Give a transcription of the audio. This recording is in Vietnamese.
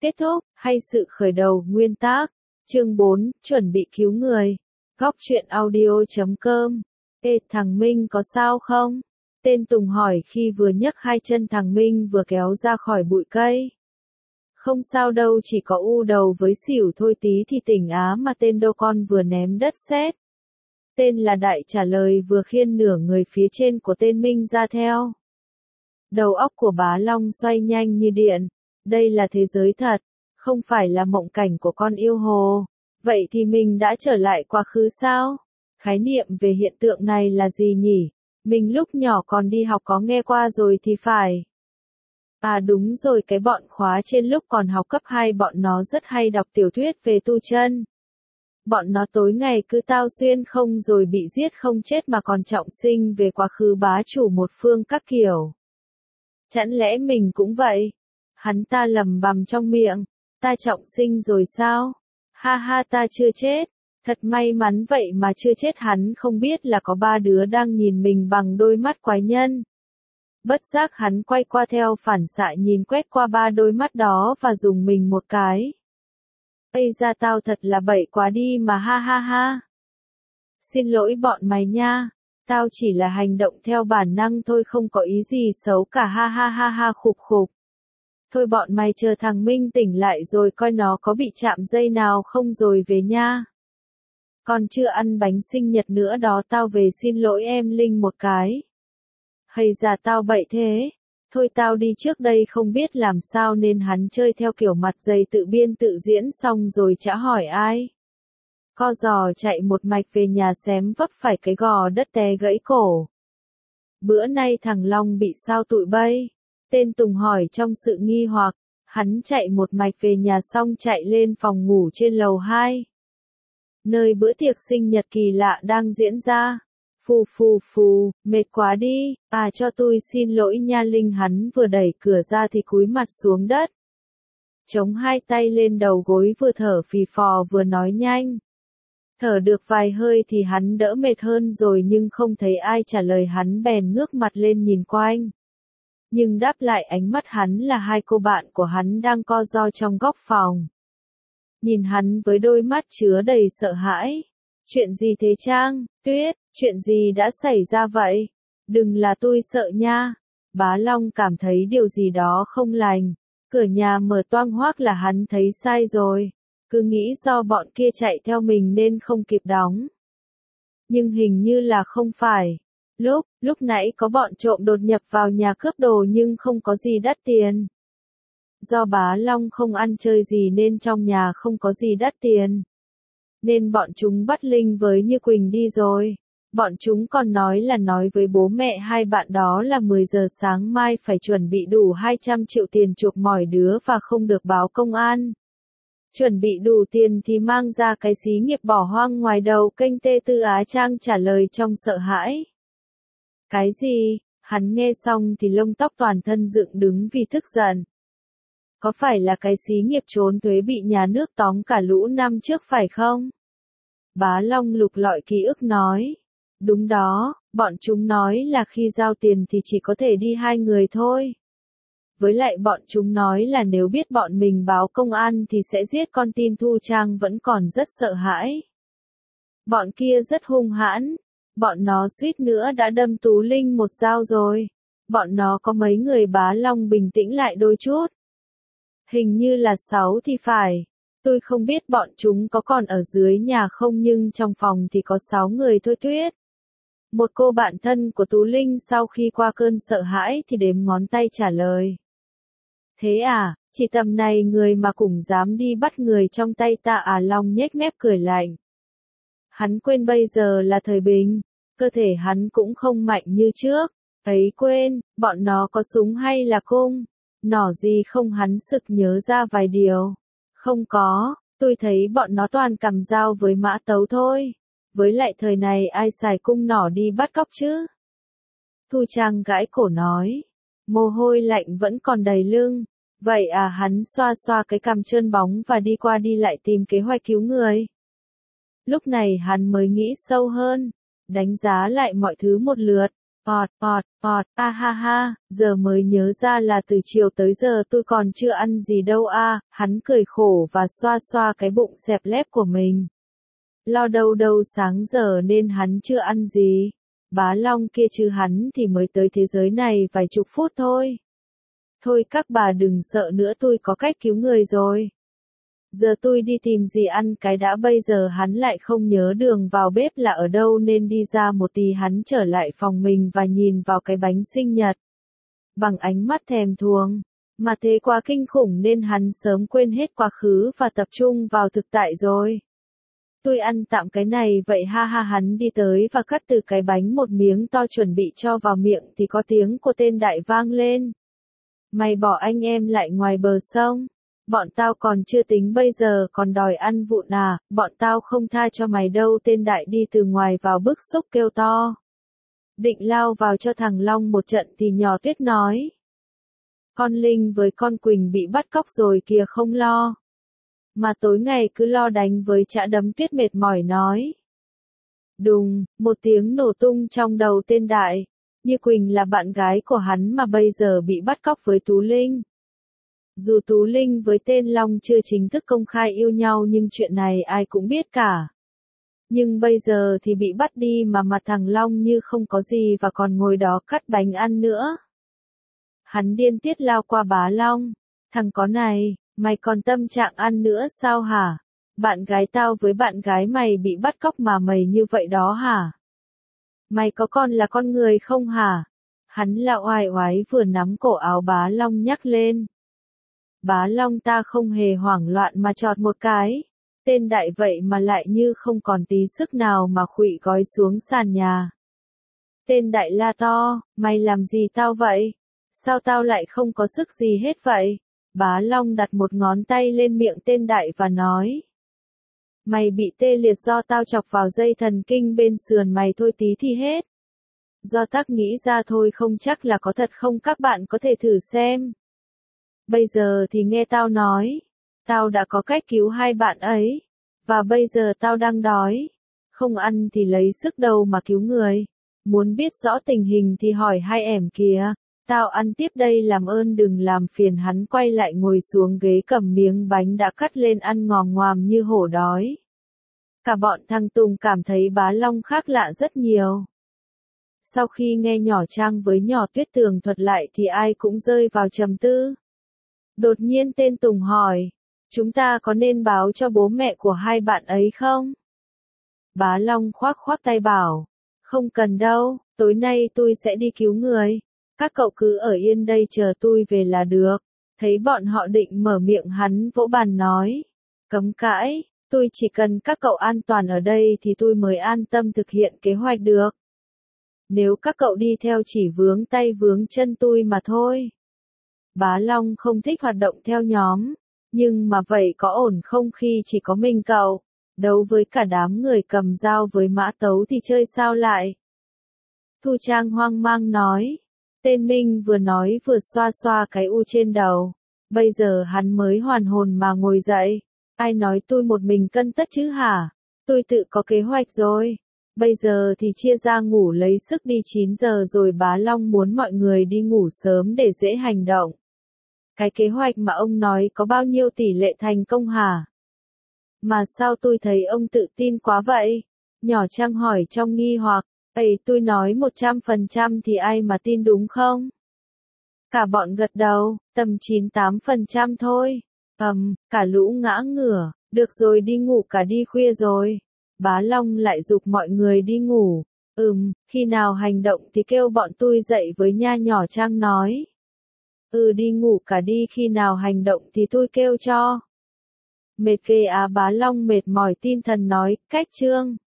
Kết thúc, hay sự khởi đầu, nguyên tác. Chương 4, chuẩn bị cứu người. Góc truyện audio.com. Ê, thằng Minh có sao không? Tên Tùng hỏi khi vừa nhấc hai chân thằng Minh vừa kéo ra khỏi bụi cây. Không sao đâu, chỉ có u đầu với xỉu thôi, tí thì tỉnh á mà tên đâu con vừa ném đất sét. Tên là Đại trả lời vừa khiêng nửa người phía trên của tên Minh ra theo. Đầu óc của Bá Long xoay nhanh như điện. Đây là thế giới thật, không phải là mộng cảnh của con yêu hồ. Vậy thì mình đã trở lại quá khứ sao? Khái niệm về hiện tượng này là gì nhỉ? Mình lúc nhỏ còn đi học có nghe qua rồi thì phải. À đúng rồi, cái bọn khóa trên lúc còn học cấp 2 bọn nó rất hay đọc tiểu thuyết về tu chân. Bọn nó tối ngày cứ tao xuyên không rồi bị giết không chết mà còn trọng sinh về quá khứ bá chủ một phương các kiểu. Chẳng lẽ mình cũng vậy? Hắn ta lầm bầm trong miệng, ta trọng sinh rồi sao? Ha ha, ta chưa chết. Thật may mắn vậy mà chưa chết. Hắn không biết là có ba đứa đang nhìn mình bằng đôi mắt quái nhân. Bất giác hắn quay qua theo phản xạ nhìn quét qua ba đôi mắt đó và dùng mình một cái. Ây da, tao thật là bậy quá đi mà, ha ha ha. Xin lỗi bọn mày nha. Tao chỉ là hành động theo bản năng thôi, không có ý gì xấu cả, ha ha ha ha, khục khục. Thôi bọn mày chờ thằng Minh tỉnh lại rồi coi nó có bị chạm dây nào không rồi về nha. Còn chưa ăn bánh sinh nhật nữa đó, tao về xin lỗi em Linh một cái. Hay da, tao bậy thế. Thôi tao đi trước đây, không biết làm sao nên hắn chơi theo kiểu mặt dày tự biên tự diễn xong rồi chả hỏi ai. Co giò chạy một mạch về nhà xém vấp phải cái gò đất té gãy cổ. Bữa nay thằng Long bị sao tụi bay? Tên Tùng hỏi trong sự nghi hoặc. Hắn chạy một mạch về nhà xong chạy lên phòng ngủ trên lầu 2. Nơi bữa tiệc sinh nhật kỳ lạ đang diễn ra. Phù phù phù, mệt quá đi, à cho tôi xin lỗi nha Linh. Hắn vừa đẩy cửa ra thì cúi mặt xuống đất. Chống hai tay lên đầu gối, vừa thở phì phò vừa nói nhanh. Thở được vài hơi thì hắn đỡ mệt hơn rồi, nhưng không thấy ai trả lời hắn bèn ngước mặt lên nhìn quanh. Nhưng đáp lại ánh mắt hắn là hai cô bạn của hắn đang co ro trong góc phòng. Nhìn hắn với đôi mắt chứa đầy sợ hãi. Chuyện gì thế Trang, Tuyết, chuyện gì đã xảy ra vậy? Đừng là tôi sợ nha. Bá Long cảm thấy điều gì đó không lành. Cửa nhà mở toang hoác là hắn thấy sai rồi. Cứ nghĩ do bọn kia chạy theo mình nên không kịp đóng. Nhưng hình như là không phải. Lúc nãy có bọn trộm đột nhập vào nhà cướp đồ nhưng không có gì đắt tiền. Do Bá Long không ăn chơi gì nên trong nhà không có gì đắt tiền. Nên bọn chúng bắt Linh với Như Quỳnh đi rồi. Bọn chúng còn nói với bố mẹ hai bạn đó là 10 giờ sáng mai phải chuẩn bị đủ 200 triệu tiền chuộc mỏi đứa và không được báo công an. Chuẩn bị đủ tiền thì mang ra cái xí nghiệp bỏ hoang ngoài đầu kênh T4 Á. Trang trả lời trong sợ hãi. Cái gì? Hắn nghe xong thì lông tóc toàn thân dựng đứng vì tức giận. Có phải là cái xí nghiệp trốn thuế bị nhà nước tóm cả lũ năm trước phải không? Bá Long lục lọi ký ức nói. Đúng đó, bọn chúng nói là khi giao tiền thì chỉ có thể đi 2 người thôi. Với lại bọn chúng nói là nếu biết bọn mình báo công an thì sẽ giết con tin. Thu Trang vẫn còn rất sợ hãi. Bọn kia rất hung hãn. Bọn nó suýt nữa đã đâm Tú Linh một dao rồi. Bọn nó có mấy người? Bá Long bình tĩnh lại đôi chút. Hình như là 6 thì phải. Tôi không biết bọn chúng có còn ở dưới nhà không, nhưng trong phòng thì có 6 người thôi Tuyết. Một cô bạn thân của Tú Linh sau khi qua cơn sợ hãi thì đếm ngón tay trả lời. Thế à, chỉ tầm này người mà cũng dám đi bắt người trong tay ta à? Long nhếch mép cười lạnh. Hắn quên bây giờ là thời bình, cơ thể hắn cũng không mạnh như trước. Ấy quên, bọn nó có súng hay là cung? Nỏ gì không? Hắn sực nhớ ra vài điều. Không có, tôi thấy bọn nó toàn cầm dao với mã tấu thôi. Với lại thời này ai xài cung nỏ đi bắt cóc chứ? Thu Trang gãi cổ nói. Mồ hôi lạnh vẫn còn đầy lưng. Vậy à? Hắn xoa xoa cái cằm trơn bóng và đi qua đi lại tìm kế hoạch cứu người. Lúc này hắn mới nghĩ sâu hơn, đánh giá lại mọi thứ một lượt. A ha ha, giờ mới nhớ ra là từ chiều tới giờ tôi còn chưa ăn gì đâu a. Hắn cười khổ và xoa xoa cái bụng xẹp lép của mình. Lo đâu đâu sáng giờ nên hắn chưa ăn gì. Bá Long kia chứ hắn thì mới tới thế giới này vài chục phút thôi. Thôi các bà đừng sợ nữa, tôi có cách cứu người rồi. Giờ tôi đi tìm gì ăn cái đã. Bây giờ hắn lại không nhớ đường vào bếp là ở đâu nên đi ra một tí hắn trở lại phòng mình và nhìn vào cái bánh sinh nhật. Bằng ánh mắt thèm thuồng, mà thế quá kinh khủng nên hắn sớm quên hết quá khứ và tập trung vào thực tại rồi. Tôi ăn tạm cái này vậy ha ha. Hắn đi tới và cắt từ cái bánh một miếng to chuẩn bị cho vào miệng thì có tiếng của tên Đại vang lên. Mày bỏ anh em lại ngoài bờ sông. Bọn tao còn chưa tính bây giờ còn đòi ăn vụn à, bọn tao không tha cho mày đâu. Tên Đại đi từ ngoài vào bức xúc kêu to. Định lao vào cho thằng Long một trận thì nhỏ Tuyết nói. Con Linh với con Quỳnh bị bắt cóc rồi kìa, không lo. Mà tối ngày cứ lo đánh với chả đấm. Tuyết mệt mỏi nói. Đùng, một tiếng nổ tung trong đầu tên Đại. Như Quỳnh là bạn gái của hắn mà bây giờ bị bắt cóc với Tú Linh. Dù Tú Linh với tên Long chưa chính thức công khai yêu nhau nhưng chuyện này ai cũng biết cả. Nhưng bây giờ thì bị bắt đi mà mặt thằng Long như không có gì và còn ngồi đó cắt bánh ăn nữa. Hắn điên tiết lao qua Bá Long. Thằng có này, mày còn tâm trạng ăn nữa sao hả? Bạn gái tao với bạn gái mày bị bắt cóc mà mày như vậy đó hả? Mày có con là con người không hả? Hắn là oai oái vừa nắm cổ áo Bá Long nhắc lên. Bá Long ta không hề hoảng loạn mà chọt một cái. Tên Đại vậy mà lại như không còn tí sức nào mà khuỵu gói xuống sàn nhà. Tên Đại la to, mày làm gì tao vậy? Sao tao lại không có sức gì hết vậy? Bá Long đặt một ngón tay lên miệng tên Đại và nói. Mày bị tê liệt do tao chọc vào dây thần kinh bên sườn mày thôi, tí thì hết. Do tắc nghĩ ra thôi, không chắc là có thật không, các bạn có thể thử xem. Bây giờ thì nghe tao nói. Tao đã có cách cứu hai bạn ấy. Và bây giờ tao đang đói. Không ăn thì lấy sức đâu mà cứu người. Muốn biết rõ tình hình thì hỏi hai ẻm kìa. Tao ăn tiếp đây, làm ơn đừng làm phiền. Hắn quay lại ngồi xuống ghế cầm miếng bánh đã cắt lên ăn ngòm ngoàm như hổ đói. Cả bọn thằng Tùng cảm thấy Bá Long khác lạ rất nhiều. Sau khi nghe nhỏ Trang với nhỏ Tuyết tường thuật lại thì ai cũng rơi vào trầm tư. Đột nhiên tên Tùng hỏi, chúng ta có nên báo cho bố mẹ của hai bạn ấy không? Bá Long khoác khoác tay bảo, không cần đâu, tối nay tôi sẽ đi cứu người. Các cậu cứ ở yên đây chờ tôi về là được. Thấy bọn họ định mở miệng hắn vỗ bàn nói, cấm cãi, tôi chỉ cần các cậu an toàn ở đây thì tôi mới an tâm thực hiện kế hoạch được. Nếu các cậu đi theo chỉ vướng tay vướng chân tôi mà thôi. Bá Long không thích hoạt động theo nhóm, nhưng mà vậy có ổn không khi chỉ có mình cậu? Đấu với cả đám người cầm dao với mã tấu thì chơi sao lại? Thu Trang hoang mang nói. Tên Minh vừa nói vừa xoa xoa cái u trên đầu. Bây giờ hắn mới hoàn hồn mà ngồi dậy. Ai nói tôi một mình cân tất chứ hả? Tôi tự có kế hoạch rồi. Bây giờ thì chia ra ngủ lấy sức đi, 9 giờ rồi. Bá Long muốn mọi người đi ngủ sớm để dễ hành động. Cái kế hoạch mà ông nói có bao nhiêu tỷ lệ thành công hả? Mà sao tôi thấy ông tự tin quá vậy? Nhỏ Trang hỏi trong nghi hoặc. Ây, tôi nói 100% thì ai mà tin đúng không? Cả bọn gật đầu, tầm 98% thôi. Cả lũ ngã ngửa, được rồi đi ngủ cả, đi khuya rồi. Bá Long lại giục mọi người đi ngủ. Khi nào hành động thì kêu bọn tôi dậy với nha, nhỏ Trang nói. Đi ngủ cả đi, khi nào hành động thì tôi kêu cho. Mệt ghê à? Bá Long mệt mỏi tinh thần nói, cách chương.